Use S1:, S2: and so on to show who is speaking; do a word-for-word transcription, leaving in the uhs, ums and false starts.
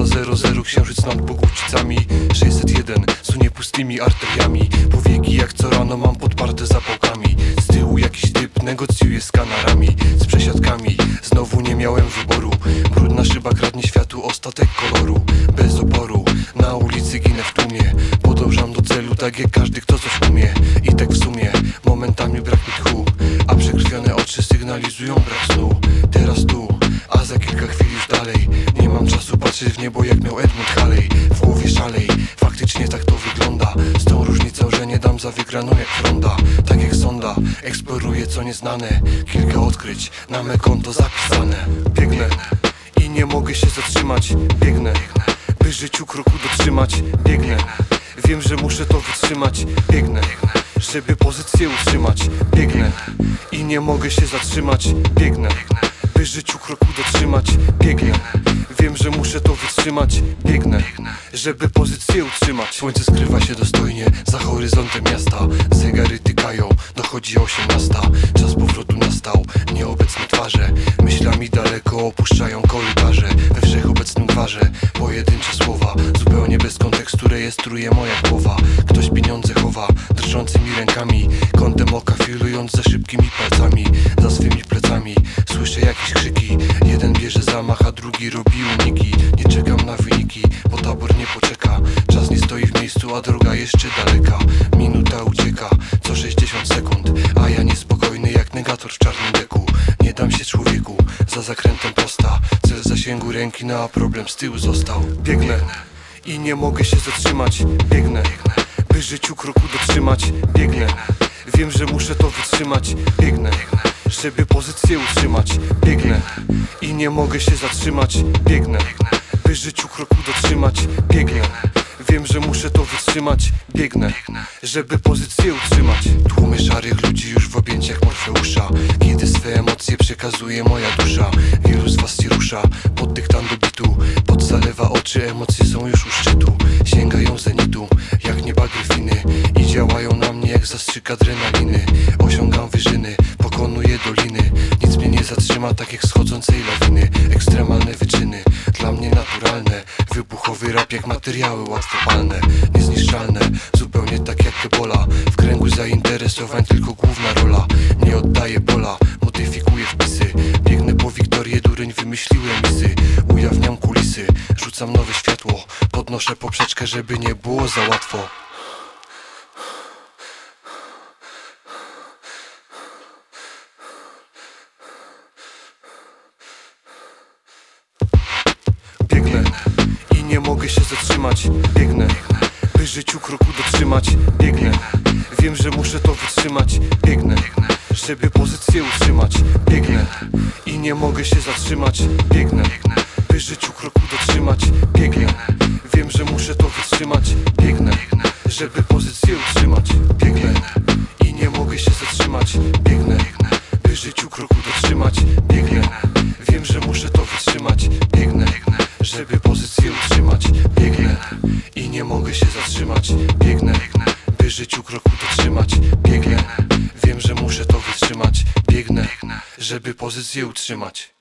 S1: zero zero, księżyc nad Bogucicami. Sześćset jeden sunie pustymi arteriami. Powieki jak co rano mam podparte zapałkami. Z tyłu jakiś typ negocjuje z kanarami, z przesiadkami. Znowu nie miałem wyboru. Brudna szyba kradnie światu ostatek koloru. Bez oporu, na ulicy ginę w tłumie. Podążam do celu tak jak każdy, kto coś umie. I tak w sumie momentami brak mi tchu, a przekrwione oczy sygnalizują brak snu. Teraz tu, a za kilka chwil już dalej. Nie mam czasu patrzeć w niebo jak miał Edmund Halley. W głowie szalej, faktycznie tak to wygląda. Z tą różnicą, że nie dam za wygraną jak fronda. Tak jak sonda, eksploruję co nieznane. Kilka odkryć, na me konto zapisane. Biegnę i nie mogę się zatrzymać. Biegnę, by życiu kroku dotrzymać. Biegnę, wiem, że muszę to wytrzymać. Biegnę, żeby pozycję utrzymać. Biegnę i nie mogę się zatrzymać. Biegnę, by życiu kroku dotrzymać. Biegnę, wiem, że muszę to wytrzymać. Biegnę, żeby pozycję utrzymać. Słońce skrywa się dostojnie za horyzontem miasta. Zegary tykają, dochodzi osiemnasta. Czas powrotu nastał, nieobecne twarze myślami daleko opuszczają korytarze. We wszechobecnym gwarze pojedyncze słowa, zupełnie bez kontekstu rejestruje moja głowa. Ktoś pieniądze chowa drżącymi rękami, kątem oka filując za szybkimi palcami. Za swymi plecami słyszę jakieś krzyki. Jeden bierze zamach, a drugi robi uniki. Nie czekam na wyniki, bo tabor nie poczeka. Czas nie stoi w miejscu, a droga jeszcze daleka. Minuta ucieka co sześćdziesiąt sekund, a ja niespokojny jak negator w czarnym deku. Nie dam się człowieku, za zakrętem prosta. Cel w zasięgu ręki, no a problem z tyłu został. Biegnę i nie mogę się zatrzymać. Biegnę, by życiu kroku dotrzymać. Biegnę, wiem, że muszę to wytrzymać. Biegnę, żeby pozycję utrzymać. Biegnę i nie mogę się zatrzymać. Biegnę, by życiu kroku dotrzymać. Biegnę, wiem, że muszę to wytrzymać. Biegnę, żeby pozycję utrzymać. Tłumy szarych ludzi już w objęciach Morfeusza, kiedy swe emocje przekazuje moja dusza. Wielu z was się rusza pod dyktan do bitu. Pot zalewa oczy, emocje są już u szczytu. Sięgają zenitu jak nieba gryfiny i działają na mnie jak zastrzyk adrenaliny. Osiągam wyżyny, pokonuję doliny. Nic mnie nie zatrzyma tak jak schodzącej lawiny. Ekstremalne wyczyny, dla mnie naturalne. Wybuchowy rap jak materiały łatwopalne. Niezniszczalne, zupełnie tak jak ebola. W kręgu zainteresowań tylko główna rola. Nie oddaję pola, modyfikuję wpisy. Biegnę po Wiktorię, dureń wymyśliłem misy. Ujawniam kulisy, rzucam nowe światło. Podnoszę poprzeczkę, żeby nie było za łatwo. Biegnę i nie mogę się zatrzymać. Biegnę, by życiu kroku dotrzymać. Biegnę, wiem, że muszę to wytrzymać. Biegnę, żeby pozycję utrzymać. Biegnę i nie mogę się zatrzymać. Biegnę, by życiu kroku dotrzymać. Biegnę, wiem, że muszę to wytrzymać. Biegnę, żeby pozycję utrzymać. Biegnę i nie mogę się zatrzymać. Biegnę, by życiu kroku dotrzymać. Biegnę, wiem, że muszę to wytrzymać. Biegnę, żeby pozycję utrzymać. Biegnę i nie mogę się zatrzymać. Biegnę, by życiu kroku dotrzymać. Biegnę, wiem, że muszę to wytrzymać. Biegnę, żeby pozycję utrzymać.